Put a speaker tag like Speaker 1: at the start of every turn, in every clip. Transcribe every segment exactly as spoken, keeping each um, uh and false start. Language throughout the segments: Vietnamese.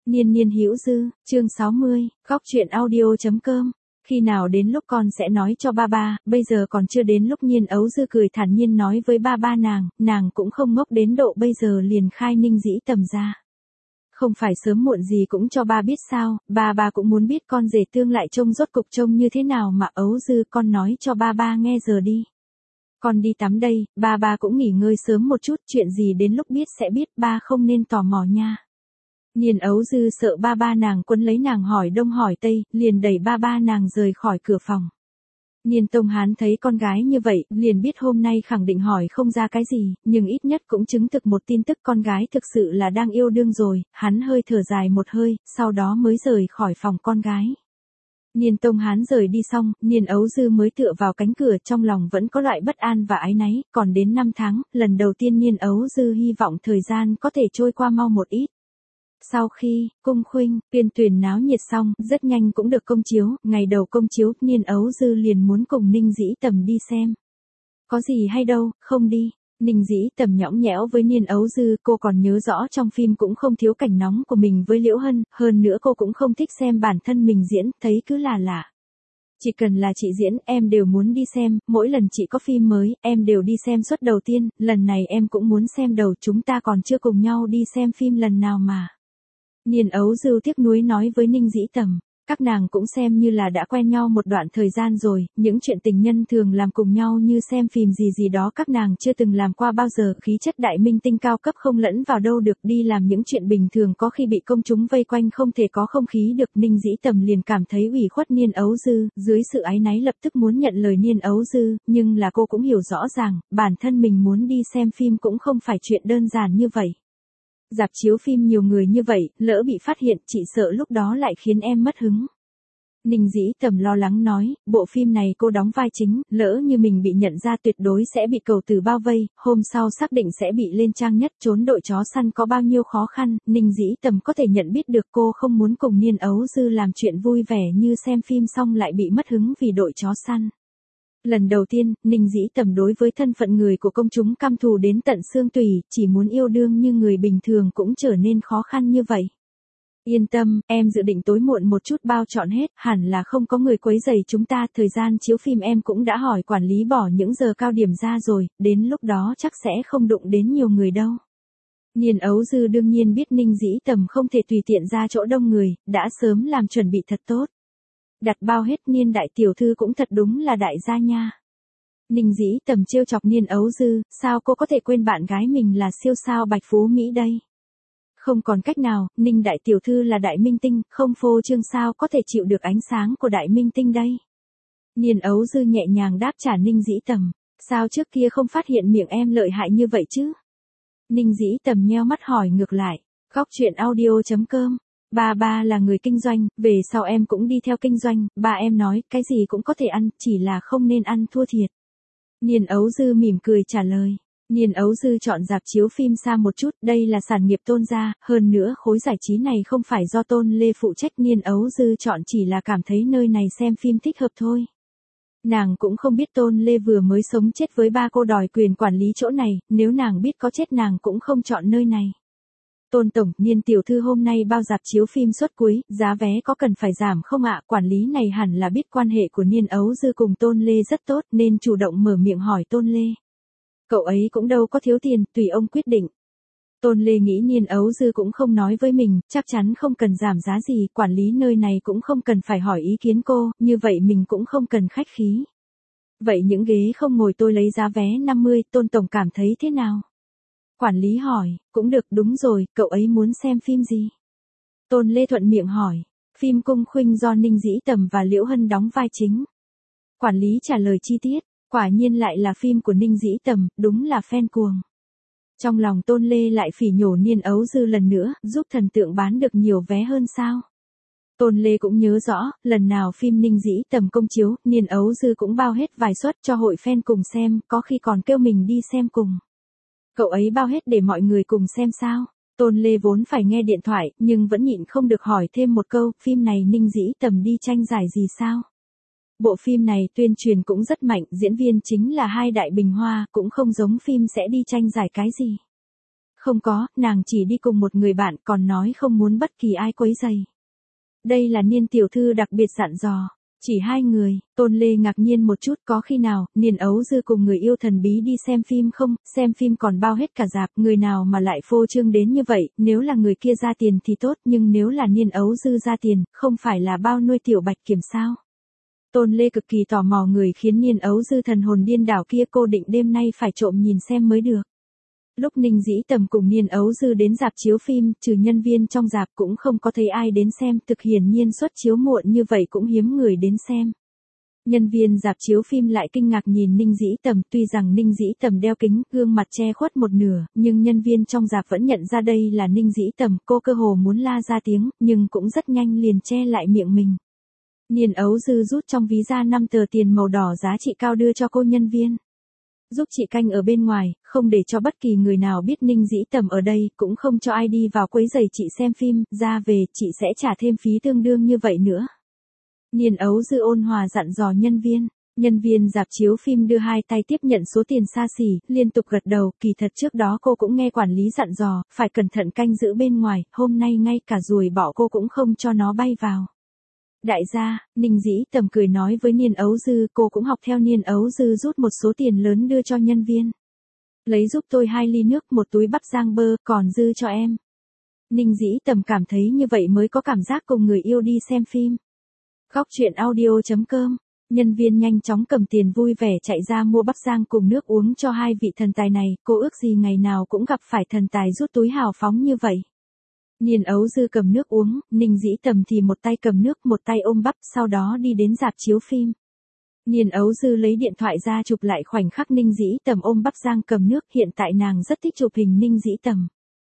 Speaker 1: Niên niên hữu dư, chương sáu mươi, góc truyện audio chấm com. Khi nào đến lúc con sẽ nói cho ba ba, bây giờ còn chưa đến lúc. Nhiên ấu dư cười thản nhiên nói với ba ba nàng, nàng cũng không ngốc đến độ bây giờ liền khai Ninh Dĩ Tầm ra. Không phải sớm muộn gì cũng cho ba biết sao, ba ba cũng muốn biết con rể tương lại trông rốt cục trông như thế nào mà. Ấu dư, con nói cho ba ba nghe giờ đi. Con đi tắm đây, ba ba cũng nghỉ ngơi sớm một chút, chuyện gì đến lúc biết sẽ biết, ba không nên tò mò nha. Niên ấu dư sợ ba ba nàng quấn lấy nàng hỏi đông hỏi tây, liền đẩy ba ba nàng rời khỏi cửa phòng. Niên Tông Hán thấy con gái như vậy, liền biết hôm nay khẳng định hỏi không ra cái gì, nhưng ít nhất cũng chứng thực một tin tức con gái thực sự là đang yêu đương rồi. Hắn hơi thở dài một hơi, sau đó mới rời khỏi phòng con gái. Niên Tông Hán rời đi xong, Niên ấu dư mới tựa vào cánh cửa, trong lòng vẫn có loại bất an và áy náy. Còn đến năm tháng, lần đầu tiên Niên ấu dư hy vọng thời gian có thể trôi qua mau một ít. Sau khi, cung khuynh, tuyên tuyển náo nhiệt xong, rất nhanh cũng được công chiếu. Ngày đầu công chiếu, Niên ấu dư liền muốn cùng Ninh Dĩ Tầm đi xem. Có gì hay đâu, không đi. Ninh Dĩ Tầm nhõng nhẽo với Niên ấu dư, cô còn nhớ rõ trong phim cũng không thiếu cảnh nóng của mình với Liễu Hân, hơn nữa cô cũng không thích xem bản thân mình diễn, thấy cứ là lạ. Chỉ cần là chị diễn, em đều muốn đi xem, mỗi lần chị có phim mới, em đều đi xem suất đầu tiên, lần này em cũng muốn xem đầu, chúng ta còn chưa cùng nhau đi xem phim lần nào mà. Niên ấu dư tiếc nuối nói với Ninh Dĩ Tầm, các nàng cũng xem như là đã quen nhau một đoạn thời gian rồi, những chuyện tình nhân thường làm cùng nhau như xem phim gì gì đó các nàng chưa từng làm qua bao giờ. Khí chất đại minh tinh cao cấp không lẫn vào đâu được, đi làm những chuyện bình thường có khi bị công chúng vây quanh không thể có không khí được. Ninh Dĩ Tầm liền cảm thấy ủy khuất Niên ấu dư, dưới sự áy náy lập tức muốn nhận lời Niên ấu dư, nhưng là cô cũng hiểu rõ ràng, bản thân mình muốn đi xem phim cũng không phải chuyện đơn giản như vậy. Rạp chiếu phim nhiều người như vậy, lỡ bị phát hiện, chị sợ lúc đó lại khiến em mất hứng. Ninh Dĩ Tầm lo lắng nói, bộ phim này cô đóng vai chính, lỡ như mình bị nhận ra tuyệt đối sẽ bị cầu từ bao vây, hôm sau xác định sẽ bị lên trang nhất. Trốn đội chó săn có bao nhiêu khó khăn, Ninh Dĩ Tầm có thể nhận biết được. Cô không muốn cùng Niên ấu dư làm chuyện vui vẻ như xem phim xong lại bị mất hứng vì đội chó săn. Lần đầu tiên, Ninh Dĩ Tầm đối với thân phận người của công chúng căm thù đến tận xương tủy, chỉ muốn yêu đương như người bình thường cũng trở nên khó khăn như vậy. Yên tâm, em dự định tối muộn một chút bao trọn hết, hẳn là không có người quấy rầy chúng ta. Thời gian chiếu phim em cũng đã hỏi quản lý bỏ những giờ cao điểm ra rồi, đến lúc đó chắc sẽ không đụng đến nhiều người đâu. Niên ấu dư đương nhiên biết Ninh Dĩ Tầm không thể tùy tiện ra chỗ đông người, đã sớm làm chuẩn bị thật tốt. Đặt bao hết. Niên đại tiểu thư cũng thật đúng là đại gia nha. Ninh Dĩ Tầm trêu chọc Niên ấu dư, sao cô có thể quên bạn gái mình là siêu sao Bạch Phú Mỹ đây? Không còn cách nào, Ninh đại tiểu thư là đại minh tinh, không phô trương sao có thể chịu được ánh sáng của đại minh tinh đây? Niên ấu dư nhẹ nhàng đáp trả Ninh Dĩ Tầm, sao trước kia không phát hiện miệng em lợi hại như vậy chứ? Ninh Dĩ Tầm nheo mắt hỏi ngược lại, góc truyện audio chấm com. Ba ba là người kinh doanh, về sau em cũng đi theo kinh doanh, ba em nói, cái gì cũng có thể ăn, chỉ là không nên ăn thua thiệt. Niên ấu dư mỉm cười trả lời. Niên ấu dư chọn rạp chiếu phim xa một chút, đây là sản nghiệp Tôn gia, hơn nữa khối giải trí này không phải do Tôn Lê phụ trách. Niên ấu dư chọn chỉ là cảm thấy nơi này xem phim thích hợp thôi. Nàng cũng không biết Tôn Lê vừa mới sống chết với ba cô đòi quyền quản lý chỗ này, nếu nàng biết có chết nàng cũng không chọn nơi này. Tôn tổng, Niên tiểu thư hôm nay bao rạp chiếu phim suất cuối, giá vé có cần phải giảm không ạ? Quản lý này hẳn là biết quan hệ của Niên ấu dư cùng Tôn Lê rất tốt nên chủ động mở miệng hỏi Tôn Lê. Cậu ấy cũng đâu có thiếu tiền, tùy ông quyết định. Tôn Lê nghĩ Niên ấu dư cũng không nói với mình, chắc chắn không cần giảm giá gì, quản lý nơi này cũng không cần phải hỏi ý kiến cô, như vậy mình cũng không cần khách khí. Vậy những ghế không ngồi tôi lấy giá vé năm mươi, Tôn tổng cảm thấy thế nào? Quản lý hỏi, cũng được. Đúng rồi, cậu ấy muốn xem phim gì? Tôn Lê thuận miệng hỏi, phim Cung Khuynh do Ninh Dĩ Tầm và Liễu Hân đóng vai chính. Quản lý trả lời chi tiết, quả nhiên lại là phim của Ninh Dĩ Tầm, đúng là fan cuồng. Trong lòng Tôn Lê lại phỉ nhổ Niên ấu dư lần nữa, giúp thần tượng bán được nhiều vé hơn sao? Tôn Lê cũng nhớ rõ, lần nào phim Ninh Dĩ Tầm công chiếu, Niên ấu dư cũng bao hết vài suất cho hội fan cùng xem, có khi còn kêu mình đi xem cùng. Cậu ấy bao hết để mọi người cùng xem sao? Tôn Lê vốn phải nghe điện thoại, nhưng vẫn nhịn không được hỏi thêm một câu, phim này Ninh Dĩ Tầm đi tranh giải gì sao? Bộ phim này tuyên truyền cũng rất mạnh, diễn viên chính là hai đại bình hoa, cũng không giống phim sẽ đi tranh giải cái gì. Không có, nàng chỉ đi cùng một người bạn còn nói không muốn bất kỳ ai quấy rầy. Đây là Niên tiểu thư đặc biệt dặn dò. Chỉ hai người, Tôn Lê ngạc nhiên một chút, có khi nào, Niên Ấu Dư cùng người yêu thần bí đi xem phim không, xem phim còn bao hết cả rạp, người nào mà lại phô trương đến như vậy, nếu là người kia ra tiền thì tốt, nhưng nếu là Niên Ấu Dư ra tiền, không phải là bao nuôi tiểu bạch kiểm sao? Tôn Lê cực kỳ tò mò người khiến Niên Ấu Dư thần hồn điên đảo kia, cô định đêm nay phải trộm nhìn xem mới được. Lúc Ninh Dĩ Tầm cùng Niên Ấu Dư đến rạp chiếu phim, trừ nhân viên trong rạp cũng không có thấy ai đến xem, thực hiển nhiên suất chiếu muộn như vậy cũng hiếm người đến xem. Nhân viên rạp chiếu phim lại kinh ngạc nhìn Ninh Dĩ Tầm, tuy rằng Ninh Dĩ Tầm đeo kính, gương mặt che khuất một nửa, nhưng nhân viên trong rạp vẫn nhận ra đây là Ninh Dĩ Tầm, cô cơ hồ muốn la ra tiếng, nhưng cũng rất nhanh liền che lại miệng mình. Niên Ấu Dư rút trong ví ra năm tờ tiền màu đỏ giá trị cao đưa cho cô nhân viên. Giúp chị canh ở bên ngoài, không để cho bất kỳ người nào biết Ninh Dĩ Tầm ở đây, cũng không cho ai đi vào quấy rầy chị xem phim, ra về chị sẽ trả thêm phí tương đương như vậy nữa. Niên Ấu Dư ôn hòa dặn dò nhân viên. Nhân viên rạp chiếu phim đưa hai tay tiếp nhận số tiền xa xỉ, liên tục gật đầu, kỳ thật trước đó cô cũng nghe quản lý dặn dò, phải cẩn thận canh giữ bên ngoài, hôm nay ngay cả ruồi bọ cô cũng không cho nó bay vào. Đại gia, Ninh Dĩ Tầm cười nói với Niên Ấu Dư, cô cũng học theo Niên Ấu Dư rút một số tiền lớn đưa cho nhân viên. Lấy giúp tôi hai ly nước, một túi bắp rang bơ, còn dư cho em. Ninh Dĩ Tầm cảm thấy như vậy mới có cảm giác cùng người yêu đi xem phim. Góc truyện audio chấm com. Nhân viên nhanh chóng cầm tiền vui vẻ chạy ra mua bắp rang cùng nước uống cho hai vị thần tài này, cô ước gì ngày nào cũng gặp phải thần tài rút túi hào phóng như vậy. Niên Ấu Dư cầm nước uống, Ninh Dĩ Tầm thì một tay cầm nước, một tay ôm bắp, sau đó đi đến rạp chiếu phim. Niên Ấu Dư lấy điện thoại ra chụp lại khoảnh khắc Ninh Dĩ Tầm ôm bắp rang cầm nước, hiện tại nàng rất thích chụp hình Ninh Dĩ Tầm.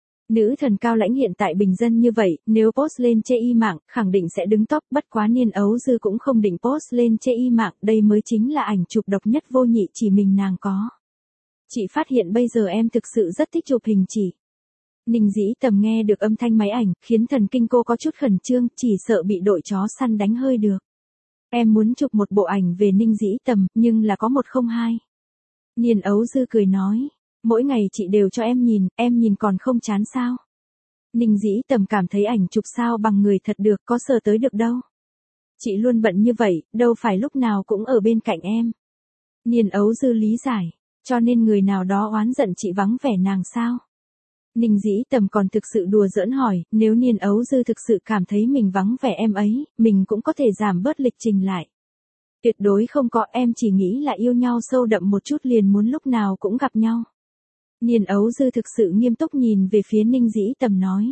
Speaker 1: Nữ thần cao lãnh hiện tại bình dân như vậy, nếu post lên chê y mạng, khẳng định sẽ đứng top, bất quá Niên Ấu Dư cũng không định post lên chê y mạng, đây mới chính là ảnh chụp độc nhất vô nhị chỉ mình nàng có. Chị phát hiện bây giờ em thực sự rất thích chụp hình chỉ. Ninh Dĩ Tầm nghe được âm thanh máy ảnh, khiến thần kinh cô có chút khẩn trương, chỉ sợ bị đội chó săn đánh hơi được. Em muốn chụp một bộ ảnh về Ninh Dĩ Tầm, nhưng là có một không hai. Niên Ấu Dư cười nói, mỗi ngày chị đều cho em nhìn, em nhìn còn không chán sao? Ninh Dĩ Tầm cảm thấy ảnh chụp sao bằng người thật được, có sờ tới được đâu. Chị luôn bận như vậy, đâu phải lúc nào cũng ở bên cạnh em. Niên Ấu Dư lý giải, cho nên người nào đó oán giận chị vắng vẻ nàng sao? Ninh Dĩ Tầm còn thực sự đùa giỡn hỏi, nếu Niên Ấu Dư thực sự cảm thấy mình vắng vẻ em ấy, mình cũng có thể giảm bớt lịch trình lại. Tuyệt đối không có, em chỉ nghĩ là yêu nhau sâu đậm một chút liền muốn lúc nào cũng gặp nhau. Niên Ấu Dư thực sự nghiêm túc nhìn về phía Ninh Dĩ Tầm nói.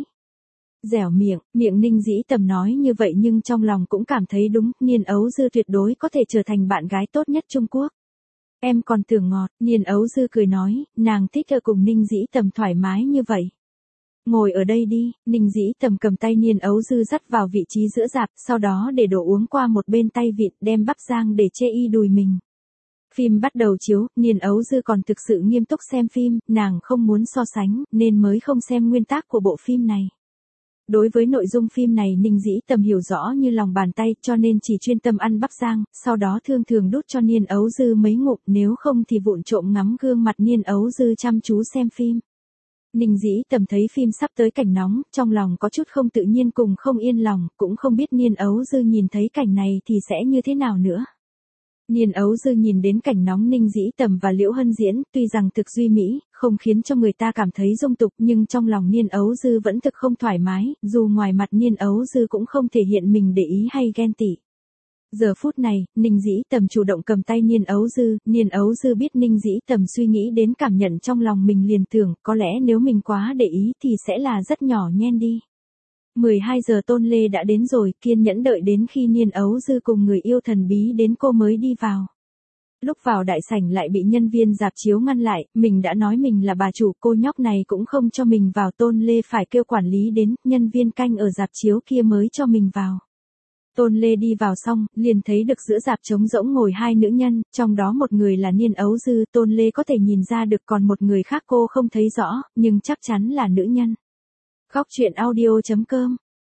Speaker 1: Dẻo miệng, miệng Ninh Dĩ Tầm nói như vậy nhưng trong lòng cũng cảm thấy đúng, Niên Ấu Dư tuyệt đối có thể trở thành bạn gái tốt nhất Trung Quốc. Em còn tưởng ngọt, Niên Ấu Dư cười nói, nàng thích ở cùng Ninh Dĩ Tầm thoải mái như vậy. Ngồi ở đây đi, Ninh Dĩ Tầm cầm tay Niên Ấu Dư dắt vào vị trí giữa rạp, sau đó để đồ uống qua một bên tay vịn, đem bắp rang để chê y đùi mình. Phim bắt đầu chiếu, Niên Ấu Dư còn thực sự nghiêm túc xem phim, nàng không muốn so sánh, nên mới không xem nguyên tác của bộ phim này. Đối với nội dung phim này Ninh Dĩ Tầm hiểu rõ như lòng bàn tay, cho nên chỉ chuyên tâm ăn bắp rang, sau đó thường thường đút cho Niên Ấu Dư mấy ngụm, nếu không thì vụng trộm ngắm gương mặt Niên Ấu Dư chăm chú xem phim. Ninh Dĩ Tầm thấy phim sắp tới cảnh nóng, trong lòng có chút không tự nhiên cùng không yên lòng, cũng không biết Niên Ấu Dư nhìn thấy cảnh này thì sẽ như thế nào nữa. Niên Ấu Dư nhìn đến cảnh nóng Ninh Dĩ Tầm và Liễu Hân diễn, tuy rằng thực duy mỹ, không khiến cho người ta cảm thấy dung tục, nhưng trong lòng Niên Ấu Dư vẫn thực không thoải mái, dù ngoài mặt Niên Ấu Dư cũng không thể hiện mình để ý hay ghen tị. Giờ phút này, Ninh Dĩ Tầm chủ động cầm tay Niên Ấu Dư, Niên Ấu Dư biết Ninh Dĩ Tầm suy nghĩ đến cảm nhận trong lòng mình liền tưởng, có lẽ nếu mình quá để ý thì sẽ là rất nhỏ nhen đi. mười hai giờ Tôn Lê đã đến rồi, kiên nhẫn đợi đến khi Niên Ấu Dư cùng người yêu thần bí đến cô mới đi vào. Lúc vào đại sảnh lại bị nhân viên rạp chiếu ngăn lại, mình đã nói mình là bà chủ, cô nhóc này cũng không cho mình vào, Tôn Lê phải kêu quản lý đến, nhân viên canh ở rạp chiếu kia mới cho mình vào. Tôn Lê đi vào xong, liền thấy được giữa rạp trống rỗng ngồi hai nữ nhân, trong đó một người là Niên Ấu Dư, Tôn Lê có thể nhìn ra được, còn một người khác cô không thấy rõ, nhưng chắc chắn là nữ nhân. Góc truyện audio chấm com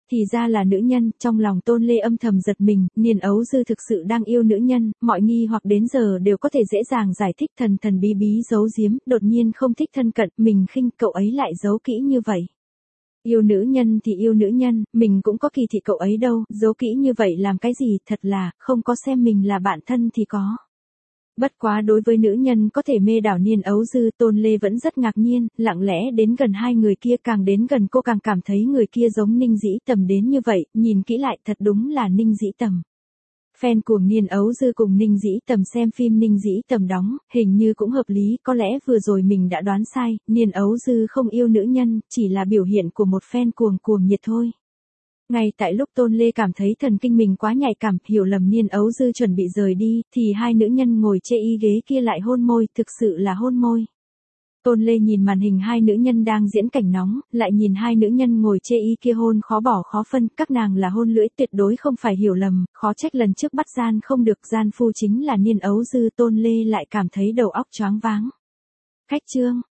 Speaker 1: Thì ra là nữ nhân, trong lòng Tôn Lê âm thầm giật mình, Niên Ấu Dư thực sự đang yêu nữ nhân, mọi nghi hoặc đến giờ đều có thể dễ dàng giải thích, thần thần bí bí giấu giếm, đột nhiên không thích thân cận, mình khinh cậu ấy lại giấu kỹ như vậy. Yêu nữ nhân thì yêu nữ nhân, mình cũng có kỳ thị cậu ấy đâu, giấu kỹ như vậy làm cái gì, thật là, không có xem mình là bạn thân thì có. Bất quá đối với nữ nhân có thể mê đảo Niên Ấu Dư, Tôn Lê vẫn rất ngạc nhiên, lặng lẽ đến gần hai người kia, càng đến gần cô càng cảm thấy người kia giống Ninh Dĩ Tầm đến như vậy, nhìn kỹ lại thật đúng là Ninh Dĩ Tầm. Fan của Niên Ấu Dư cùng Ninh Dĩ Tầm xem phim Ninh Dĩ Tầm đóng, hình như cũng hợp lý, có lẽ vừa rồi mình đã đoán sai, Niên Ấu Dư không yêu nữ nhân, chỉ là biểu hiện của một fan cuồng cuồng nhiệt thôi. Ngay tại lúc Tôn Lê cảm thấy thần kinh mình quá nhạy cảm, hiểu lầm Niên Ấu Dư chuẩn bị rời đi, thì hai nữ nhân ngồi chê y ghế kia lại hôn môi, thực sự là hôn môi. Tôn Lê nhìn màn hình hai nữ nhân đang diễn cảnh nóng, lại nhìn hai nữ nhân ngồi chê y kia hôn khó bỏ khó phân, các nàng là hôn lưỡi, tuyệt đối không phải hiểu lầm, khó trách lần trước bắt gian không được, gian phu chính là Niên Ấu Dư. Tôn Lê lại cảm thấy đầu óc choáng váng. Khách trương.